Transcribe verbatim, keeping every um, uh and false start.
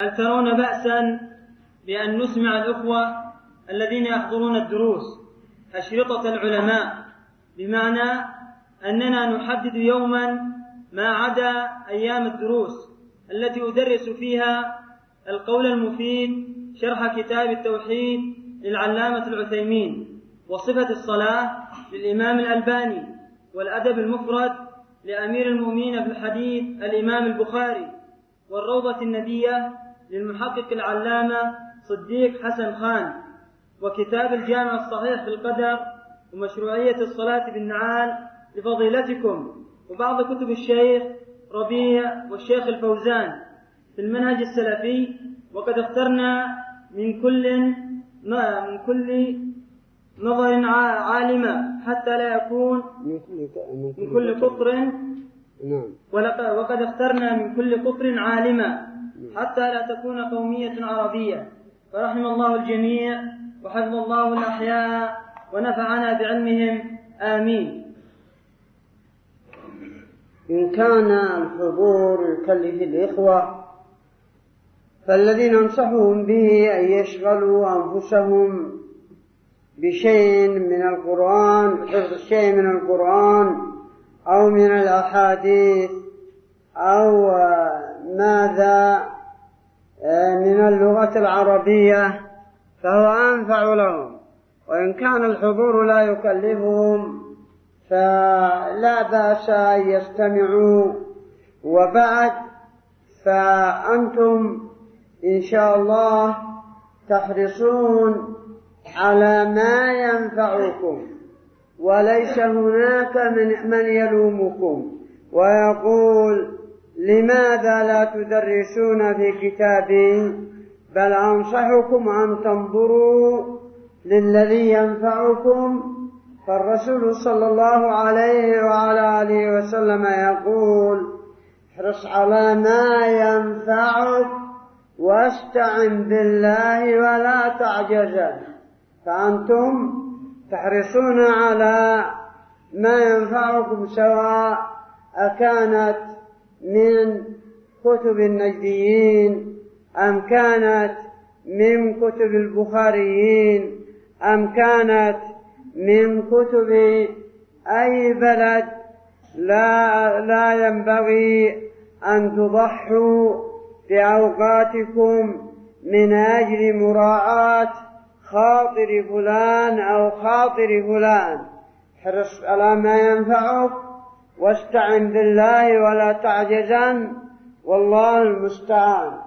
هل ترون بأسا بأن نسمع الأخوة الذين يحضرون الدروس أشرطة العلماء، بمعنى أننا نحدد يوما ما عدا أيام الدروس التي أدرس فيها القول المفيد شرح كتاب التوحيد للعلامة العثيمين، وصفة الصلاة للإمام الألباني، والأدب المفرد لأمير المؤمنين في الحديث الإمام البخاري، والروضة الندية للمحقق العلامة صديق حسن خان، وكتاب الجامع الصحيح في القدر، ومشروعية الصلاة بالنعال لفضيلتكم، وبعض كتب الشيخ ربيع والشيخ الفوزان في المنهج السلفي. وقد اخترنا من كل من كل نظر عالمة حتى لا يكون من كل قطر وقد اخترنا من كل قطر عالمة حتى لا تكون قومية عربية. فرحم الله الجميع وحفظ الله الأحياء ونفعنا بعلمهم، آمين. إن كان الحضور يكلف الإخوة فالذي ننصحهم به أن يشغلوا أنفسهم بشيء من القرآن، حفظ شيء من القرآن أو من الأحاديث أو ماذا من اللغة العربية، فهو أنفع لهم. وإن كان الحضور لا يكلفهم فلا بأس أن يستمعوا. وبعد فأنتم إن شاء الله تحرصون على ما ينفعكم، وليس هناك من, من يلومكم ويقول لماذا لا تدرسون في كتابي، بل أنصحكم أن تنظروا للذي ينفعكم. فالرسول صلى الله عليه وعلى آله وسلم يقول: احرص على ما ينفعك واستعن بالله ولا تعجز. فأنتم تحرصون على ما ينفعكم، سواء أكانت من كتب النجديين أم كانت من كتب البخاريين أم كانت من كتب أي بلد. لا, لا ينبغي أن تضحوا بأوقاتكم من أجل مراعاة خاطر فلان أو خاطر فلان. احرص على ما ينفعك واستعن بالله ولا تعجزن، والله المستعان.